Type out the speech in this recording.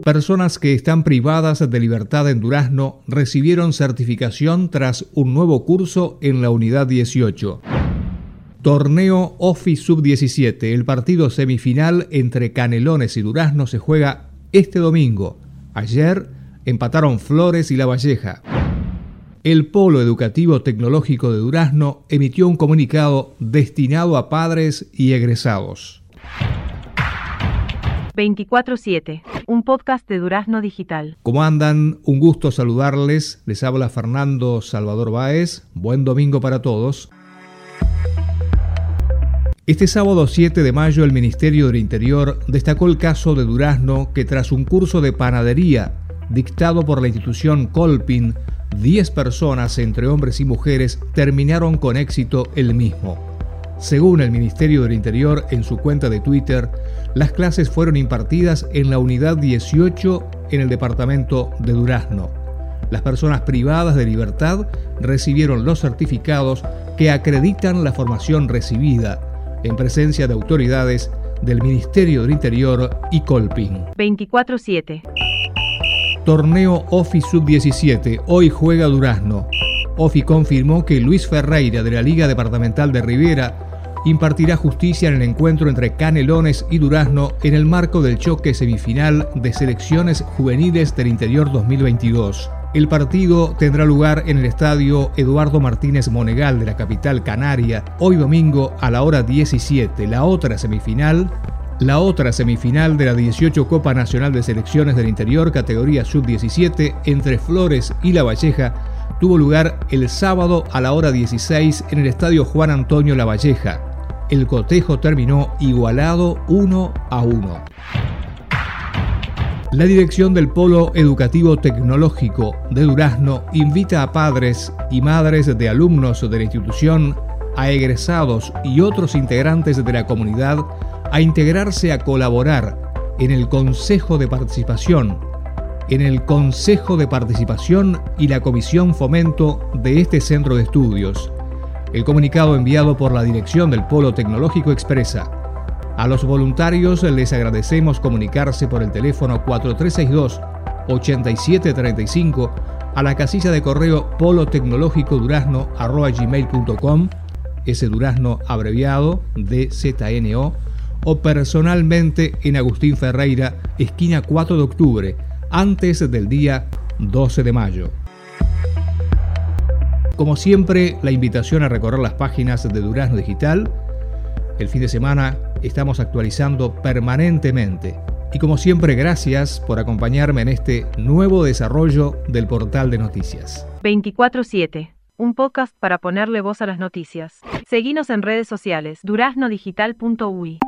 Personas que están privadas de libertad en Durazno recibieron certificación tras un nuevo curso en la Unidad 18. Torneo OFI Sub-17. El partido semifinal entre Canelones y Durazno se juega este domingo. Ayer empataron Flores y Lavalleja. El Polo Educativo Tecnológico de Durazno emitió un comunicado destinado a padres y egresados. 24/7, un podcast de Durazno Digital. ¿Cómo andan? Un gusto saludarles. Les habla Fernando Salvador Báez. Buen domingo para todos. Este sábado 7 de mayo el Ministerio del Interior destacó el caso de Durazno que tras un curso de panadería dictado por la institución Colpin, 10 personas, entre hombres y mujeres, terminaron con éxito el mismo. Según el Ministerio del Interior en su cuenta de Twitter, las clases fueron impartidas en la Unidad 18 en el departamento de Durazno. Las personas privadas de libertad recibieron los certificados que acreditan la formación recibida en presencia de autoridades del Ministerio del Interior y Colpin. 24/7. Torneo OFI Sub-17. Hoy juega Durazno. OFI confirmó que Luis Ferreira de la Liga Departamental de Rivera impartirá justicia en el encuentro entre Canelones y Durazno en el marco del choque semifinal de selecciones juveniles del Interior 2022. El partido tendrá lugar en el estadio Eduardo Martínez Monegal de la capital canaria, hoy domingo a la hora 17. La otra semifinal de la 18 Copa Nacional de Selecciones del Interior, categoría Sub-17, entre Flores y Lavalleja, tuvo lugar el sábado a la hora 16 en el estadio Juan Antonio Lavalleja. El cotejo terminó igualado 1-1. La dirección del Polo Educativo Tecnológico de Durazno invita a padres y madres de alumnos de la institución, a egresados y otros integrantes de la comunidad a integrarse a colaborar en el Consejo de Participación y la Comisión Fomento de este centro de estudios. El comunicado enviado por la dirección del Polo Tecnológico expresa: a los voluntarios les agradecemos comunicarse por el teléfono 4362-8735 a la casilla de correo polotecnologicodurazno@gmail.com, ese Durazno abreviado DZNO, o personalmente en Agustín Ferreira, esquina 4 de octubre, antes del día 12 de mayo. Como siempre, la invitación a recorrer las páginas de Durazno Digital. El fin de semana estamos actualizando permanentemente. Y como siempre, gracias por acompañarme en este nuevo desarrollo del portal de noticias. 24/7, un podcast para ponerle voz a las noticias. Seguinos en redes sociales, duraznodigital.uy.